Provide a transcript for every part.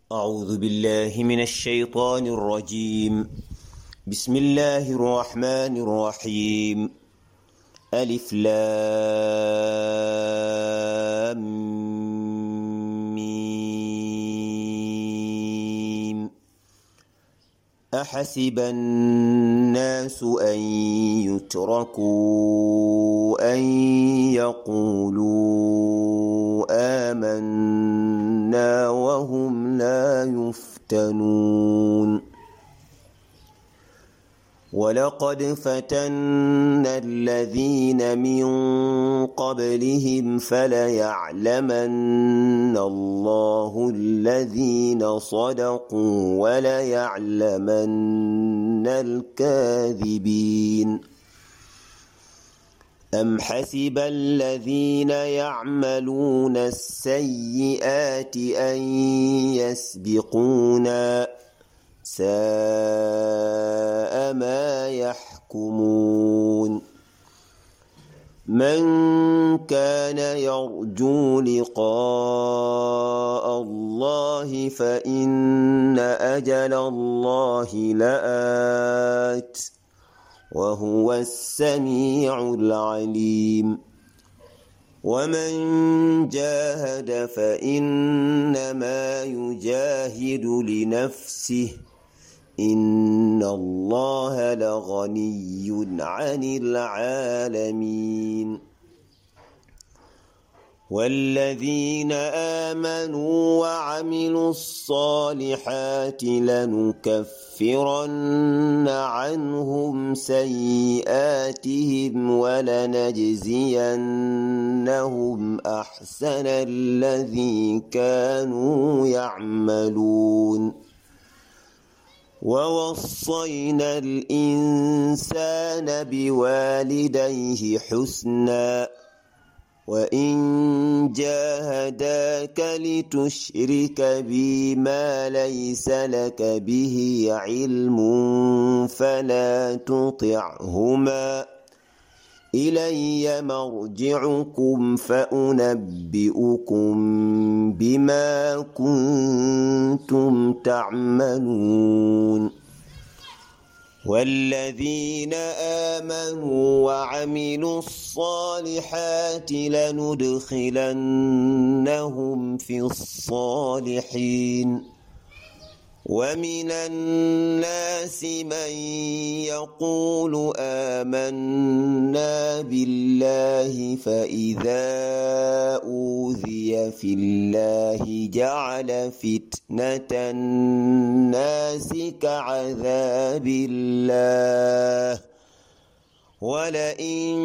أعوذ بالله من الشيطان الرجيم. بسم الله الرحمن الرحيم. ألف لام ميم. أحسب الناس أن يتركوا أن يقولوا آمنا وهم لا يفتنون. ولقد فتنا الذين من قبلهم فليعلمن الله الذين صدقوا وليعلمن الكاذبين. أم حسب الذين يعملون السيئات أن يسبقونا ساء ما يحكمون. من كان يرجو لقاء الله فإن أجل الله لآت وهو السميع العليم. ومن جاهد فإنما يجاهد لنفسه إن الله لغني عن العالمين. والذين آمنوا وعملوا الصالحات لنكفرن عنهم سيئاتهم ولنجزينهم أحسن الذي كانوا يعملون. ووصينا الإنسان بوالديه حسنا وإن جاهداك لتشرك بي ما ليس لك به علم فلا تطعهما إلي مرجعكم فأنبئكم بما كنتم تعملون. والذين آمنوا وعملوا الصالحات لندخلنهم في الصالحين. ومن الناس من يقول آمنا بالله فإذا أوذي في الله جعل فتنة الناس كعذاب الله ولئن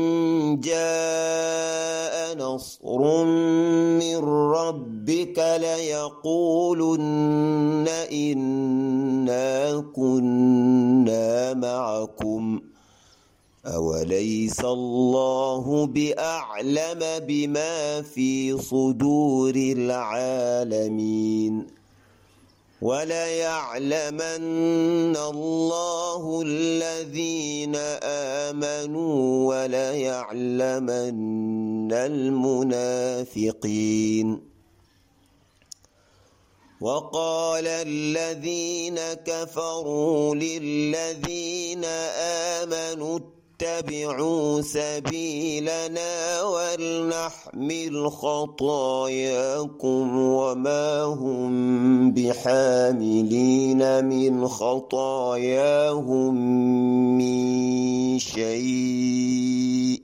جاء نصر من ربك ليقولن إنا كنا معكم أوليس الله بأعلم بما في صدور العالمين. وليعلمن الله الذين آمنوا وليعلمن المنافقين. وقال الذين كفروا للذين آمنوا اتبعوا سبيلنا ولنحمل خطاياكم وما هم بحاملين من خطاياهم من شيء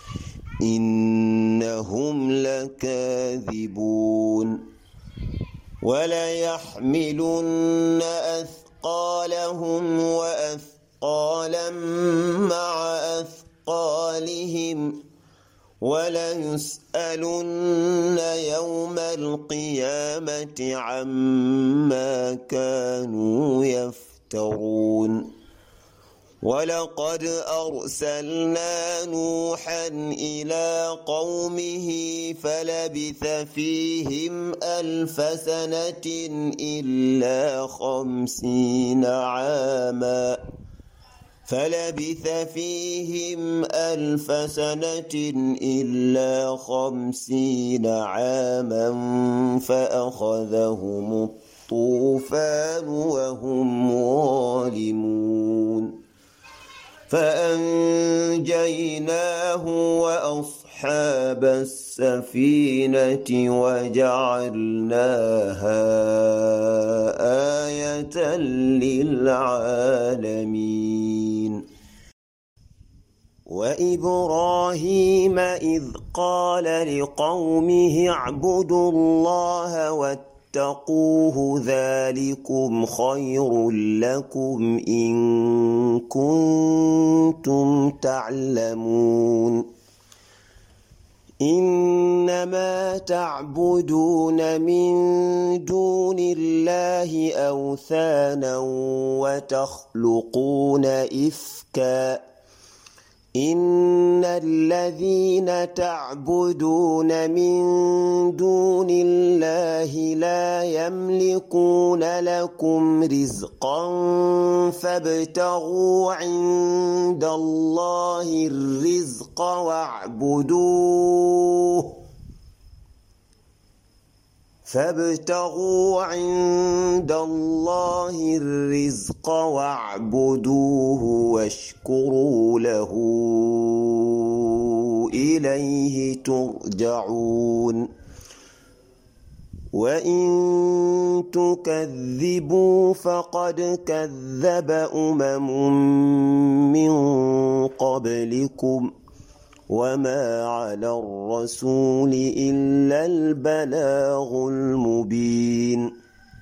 إنهم لكاذبون. وليحملن أثقالهم وأثقالا مع أثقالهم وليسألن يوم القيامة عما كانوا يفترون. ولقد أرسلنا نوحا إلى قومه فلبث فيهم 1000 سنة إلا 50 عاما فلبث فيهم 1000 سنة إلا 50 عاما فأخذهم الطوفان وهم ظالمون فأنجيناه وأصحاب السفينة وجعلناها آية للعالمين وإبراهيم إذ قال لقومه اعبدوا الله واتقوه ذلكم خير لكم إن كنتم تعلمون إنما تعبدون من دون الله أوثانا وتخلقون إفكا إن الذين تعبدون من دون الله لا يملكون لكم رزقا فابتغوا عند الله الرزق واعبدوه واشكروا له إليه ترجعون وإن تكذبوا فقد كذب من قبلكم وما على الرسول إلا البلاغ المبين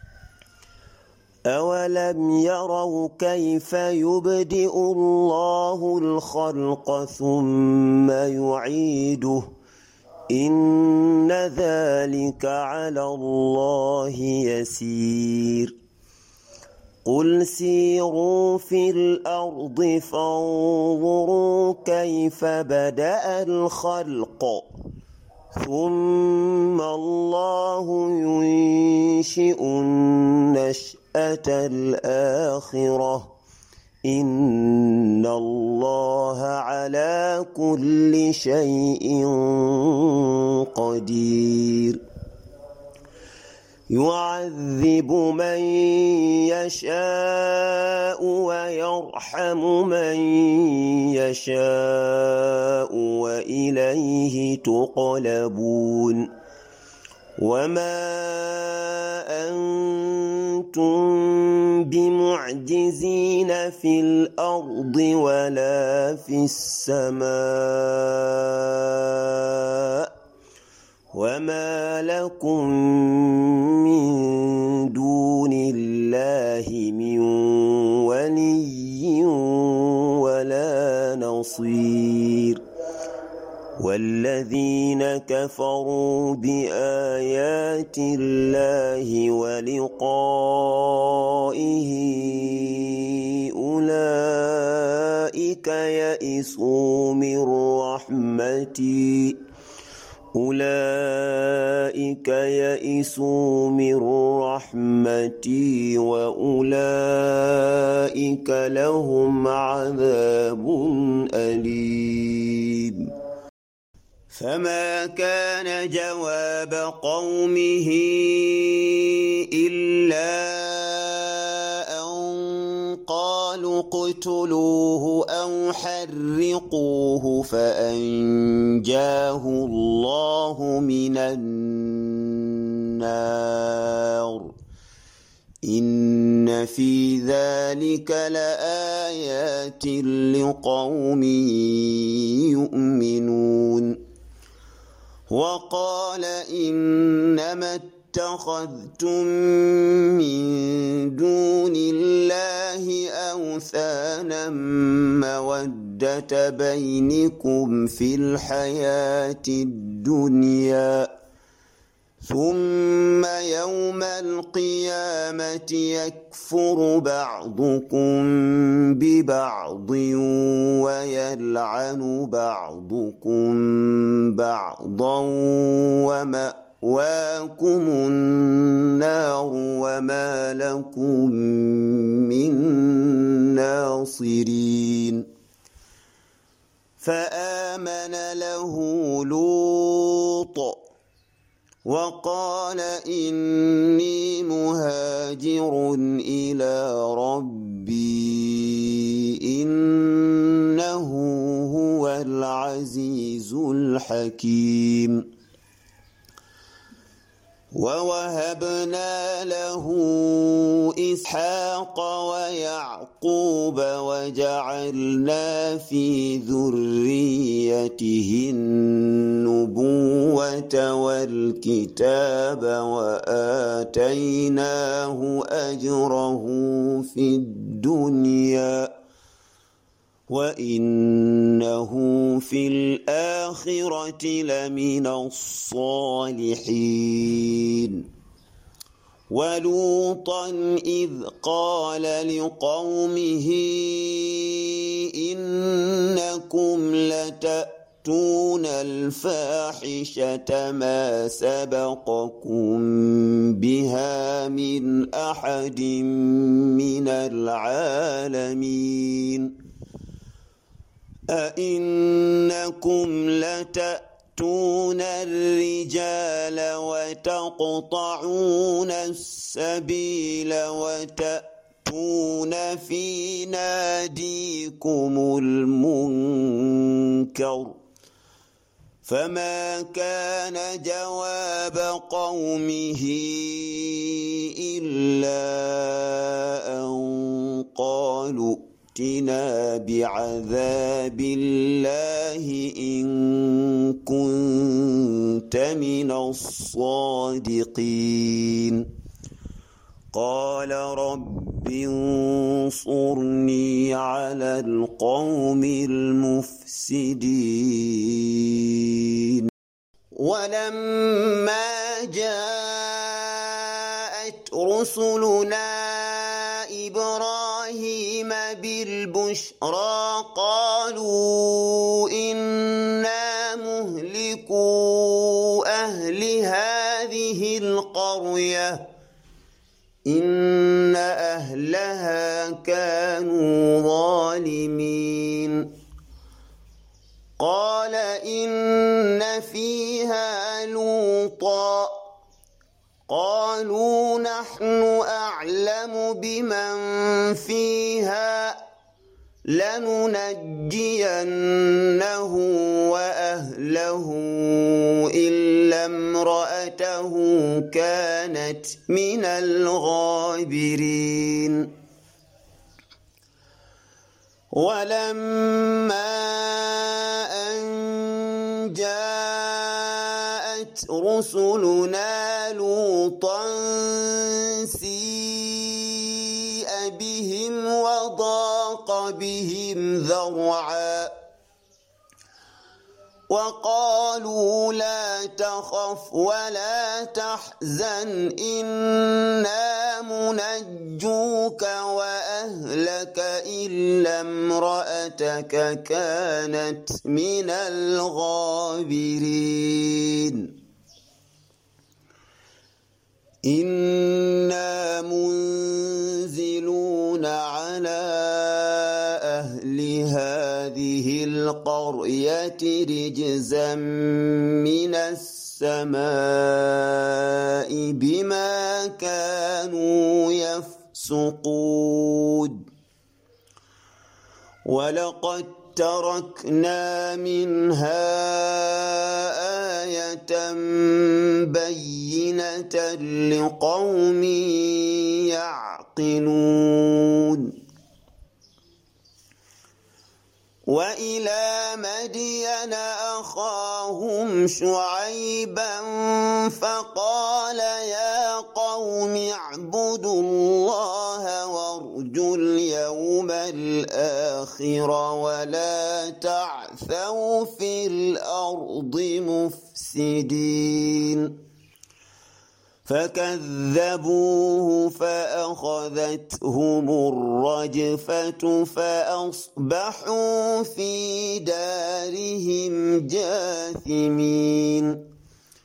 أولم يروا كيف يبدئ الله الخلق ثم يعيده إن ذلك على الله يسير قل سيروا في الأرض فانظروا كيف بدأ الخلق ثم الله ينشئ النشأة الآخرة إن الله على كل شيء قدير يعذب من يشاء ويرحم من يشاء وإليه تقلبون وما أنتم بمعجزين في الأرض ولا في السماء وما لكم من دون الله من ولي ولا نصير والذين كفروا بآيات الله ولقائه أولئك يئسوا من رحمتي وأولئك لهم عذاب أليم فما كان جواب قومه إلا أن قالوا اقتلوه أو حرقوه فأنجاه الله من النار إن في ذلك لآيات لقوم يؤمنون وقال إنما اتخذتم من دون الله أوثانا مودة بينكم في الحياة الدنيا ثم يوم القيامة يكفر بعضكم ببعض ويلعن بعضكم بعضا ومأواكم النار وما لكم من ناصرين فآمن له لوط وقال إني مهاجر مهاجر إلى ربي إنه هو العزيز الحكيم ووهبنا له إسحاق ويعقوب وجعلنا في ذريته النبوة والكتاب وآتيناه أجره في الدنيا وإنه في الآخرة لمن الصالحين ولوطا إذ قال لقومه إنكم لتأتون الفاحشة ما سبقكم بها من أحد من العالمين أئنكم لتأتون الرجال وتقطعون السبيل وتأتون في ناديكم المنكر فما كان جواب قومه إلا أن قالوا ائتنا بعذاب الله إن كنت من الصادقين قال رب انصرني على القوم المفسدين ولما جاءت رسلنا إبراهيم بالبشرى قالوا إنا مهلكو أهل هذه القرية إن أهلها كانوا ظالمين قال إن فيها لوطا قالوا نحن أعلم بمن فيها لننجينه وأهله إلا امرأته كانت من الغابرين ولما أن جاءت رسلنا لوطا سيء بهم وضاق بهم ذرعا وقالوا لا تخف ولا تحزن إنا منجوك وأهلك إلا امرأتك كانت من الغابرين إنا منزلون على أهل هذه القرية رجزا من السماء بما كانوا يفسقون ولقد تركنا منها آية بينة لقوم يعقلون وإلى مدين أخاهم شعيبا فقال يا قوم اعبدوا الله وارجوا اليوم الآخر ولا تعثوا في الأرض مفسدين فكذبوه فأخذتهم الرجفة فأصبحوا في دارهم جاثمين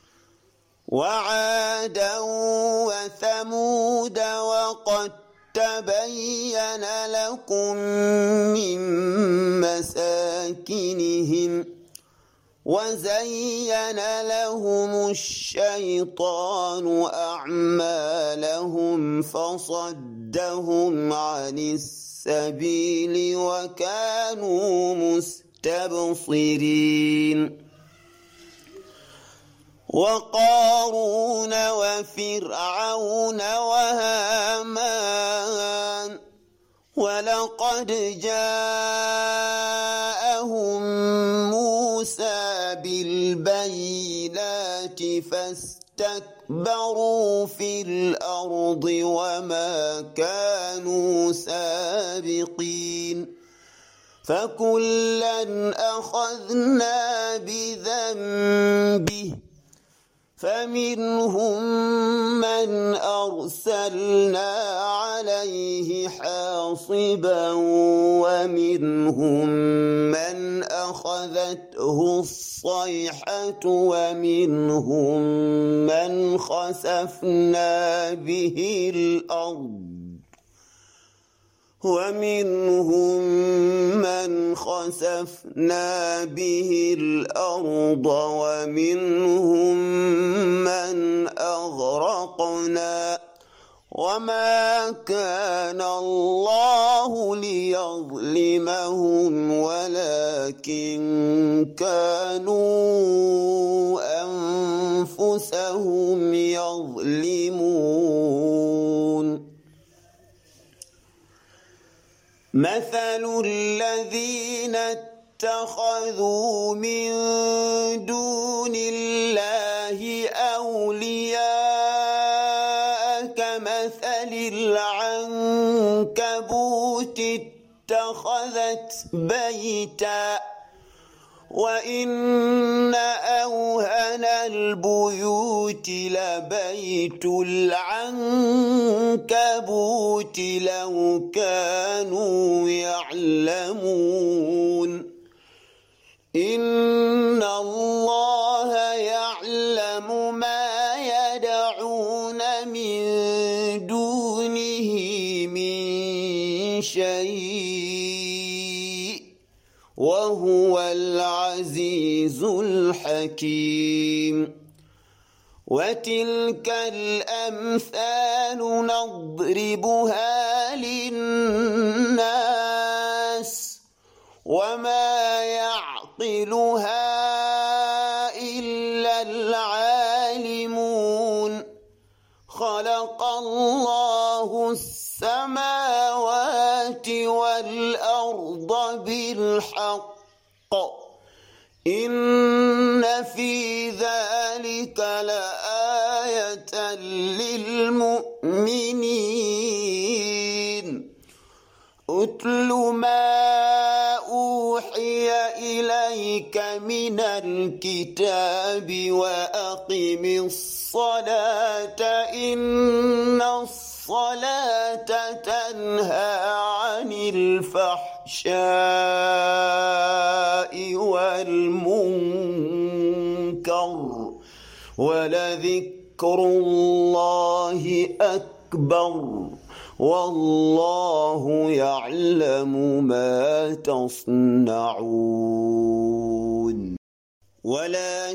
وعادا وثمود وقد تبين لكم من مساكنهم وزين لهم الشيطان أعمالهم فصدهم عن السبيل وكانوا مستبصرين وقارون وفرعون وهامان ولقد جاءهم موسى بالبينات فاستكبروا في الأرض وما كانوا سابقين فكلا أخذنا بذنبه فمنهم من أرسلنا عليه حاصبا ومنهم من أخذته الصيحة ومنهم من خسفنا به الأرض ومنهم من أغرقنا وما كان الله ليظلمهم ولكن كانوا أنفسهم يظلمون مثل الذين اتخذوا من دون الله أولياء كمثل العنكبوت اتخذت بيتا وإن أوهن البيوت لبيت العنكبوت لو كانوا يعلمون إن الله يعلم ما يدعون من دونه من شيء وهو العزيز الحكيم وتلك الأمثال نضربها للناس وما يعقلها إلا العالمون خلق الله السماوات والأرض بالحق إن في ذلك لآية للمؤمنين أتل ما أوحي إليك من الكتاب وأقم الصلاة إن الصلاة تنهى عن الفحشاء والمنكر ولذكر الله أكبر والله يعلم ما تصنعون ولا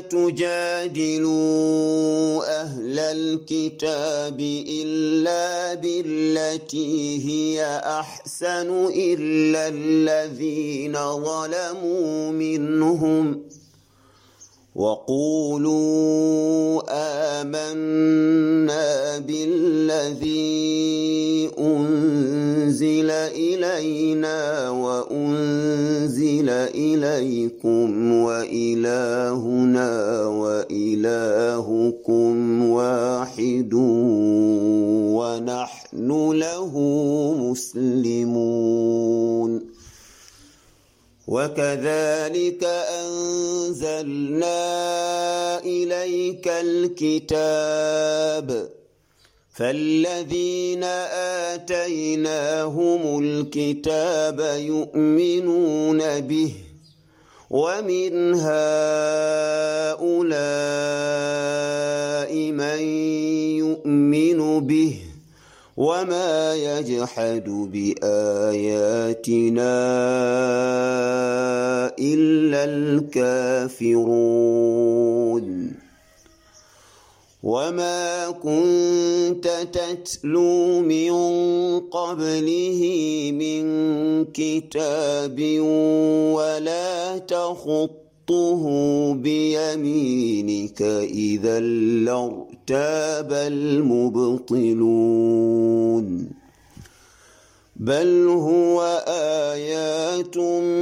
تجادلوا أهل الكتاب إلا بالتي هي أحسن إلا الذين ظلموا منهم وقولوا آمنا بالذي أنزل إلينا وأنزل إليكم وإلهنا وإلهكم واحد ونحن له مسلمون وكذلك أنزلنا إليك الكتاب فالذين آتيناهم الكتاب يؤمنون به ومن هؤلاء من يؤمن به وما يجحد بآياتنا إلا الكافرون وما كنت تتلو من قبله من كتاب ولا تخطه بيمينك إذا لارتاب المبطلون بل هو آيات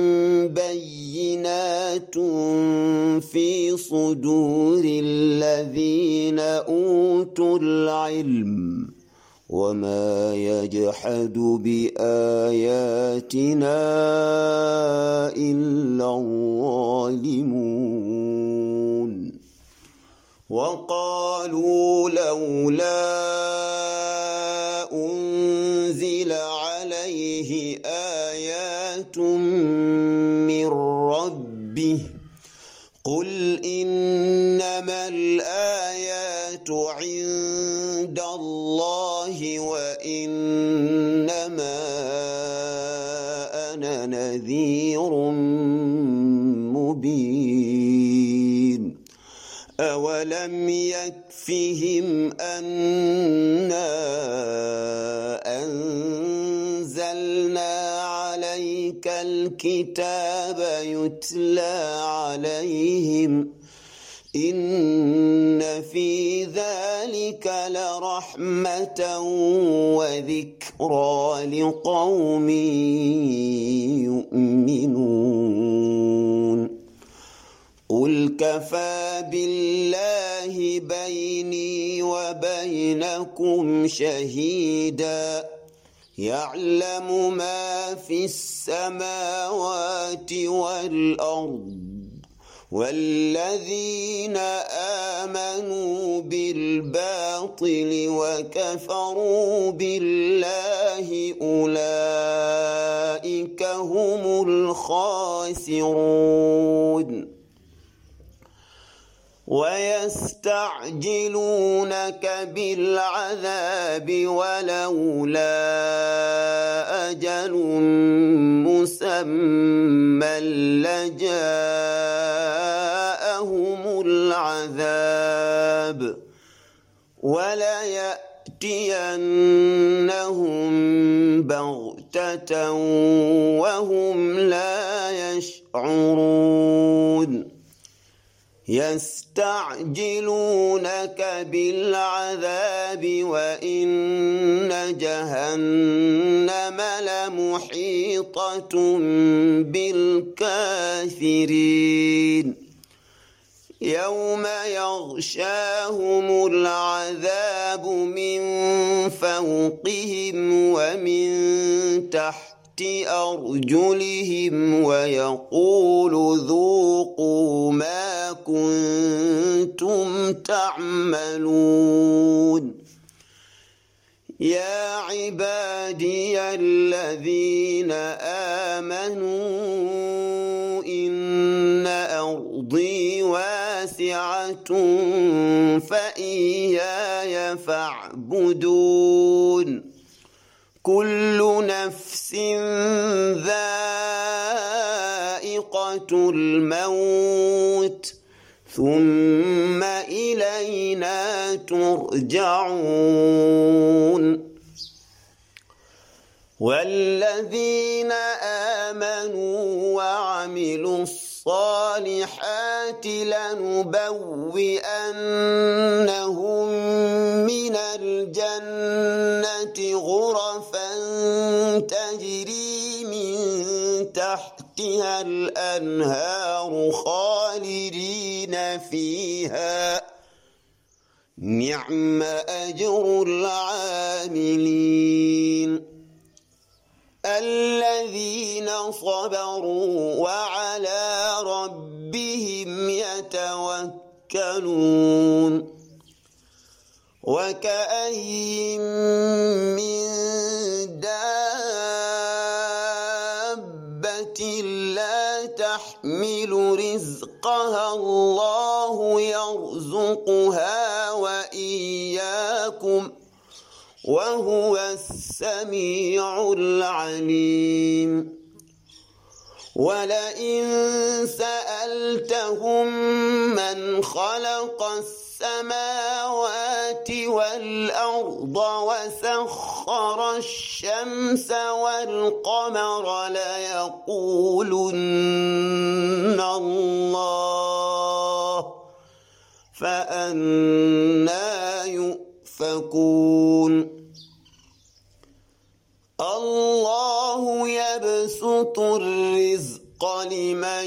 بينات في صدور الذين أوتوا العلم وما يجحد بآياتنا إلا الظالمون وقالوا لولا أنزل عليه آيات من ربه قل إنما الآيات عند الله وإنما أنا نذير مبين أولم يكفهم أنا أنزلنا عليك الكتاب يتلى عليهم إن في ذلك لرحمة وذكرى لقوم يؤمنون قل كفى بالله بيني وبينكم شهيدا يعلم ما في السماوات والأرض والذين آمنوا بالباطل وكفروا بالله أولئك هم الخاسرون ويستعجلونك بالعذاب ولولا أجل مسمى لجاءهم العذاب وليأتينهم بغتة وهم لا يشعرون يستعجلونك بالعذاب وإن جهنم لمحيطة بالكافرين يوم يغشاهم العذاب من فوقهم ومن تحت أرجلهم ويقول ذوقوا ما كنتم تعملون يا عبادي الذين آمنوا إن أرضي واسعة فإياي فاعبدون كل نفس ذائقة الموت ثم إلينا ترجعون والذين آمنوا وعملوا الصالحات لنبوئنهم من الجنة غرفا تجري من تحتها الأنهار خالدين فيها نعم أجر العاملين الذين صبروا وعلى ربهم يتوكلون وكأي من دابة لا تحمل رزقها الله يرزقها وإياكم وهو السميع العليم ولئن سألتهم من خلق السماوات والأرض وسخر الشمس والقمر ليقولن الله فأنى يؤفكون الله يبسط الرزق لمن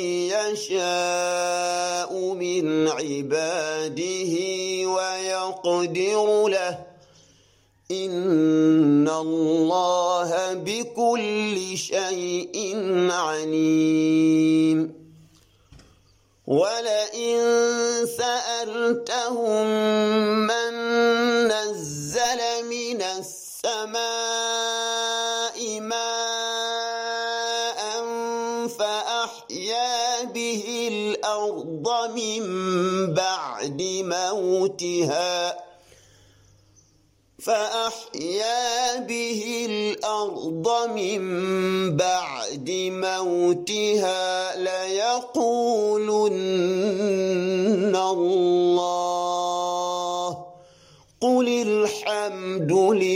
يشاء من عباده ويقدر له إن الله بكل شيء عليم ولئن سألتهم من نزل من السماء ماء فأحيا به الأرض من بعد موتها ليقولن الله قل الحمد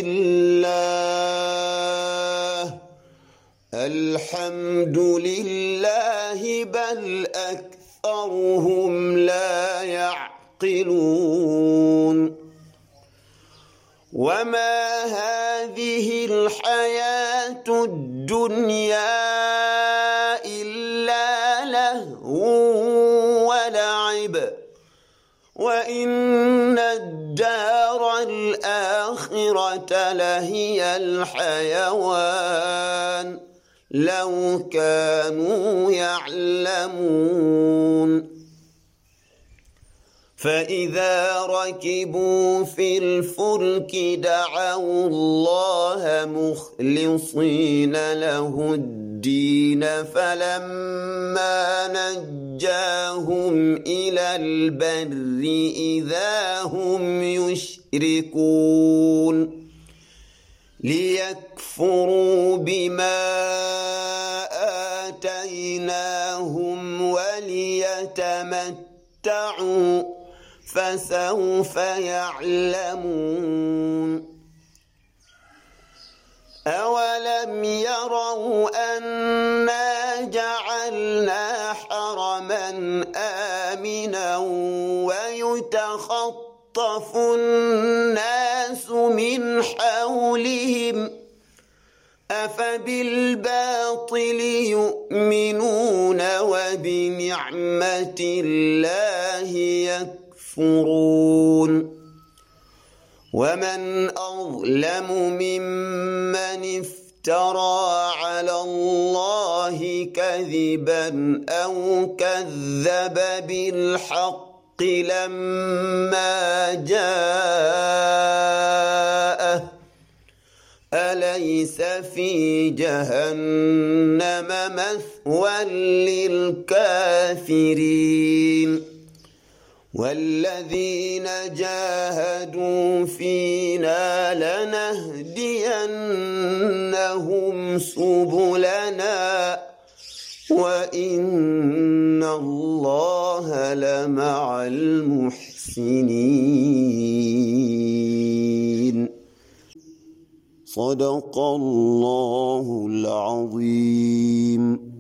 لله بل أكثرهم لا يعقلون وما هذه الحياة الدنيا إلا لهو ولعب وإن الدار الآخرة لهي الحيوان لو كانوا يعلمون فإذا ركبوا في الفلك دعوا الله مخلصين له الدين فلما نجاهم إلى البر إذا هم يشركون ليكفروا بما آتيناهم وليتمتعوا فسوف يعلمون أولم يروا أنا جعلنا حرما آمنا ويتخطف الناس من حولهم أفبالباطل يؤمنون وبنعمة الله يكفرون ومن أظلم ممن افترى على الله كذبا أو كذب بالحق لما جاءه أليس في جهنم مثوى للكافرين والذين جاهدوا فينا لنهدينهم سبلنا وإن الله لمع المحسنين صدق الله العظيم.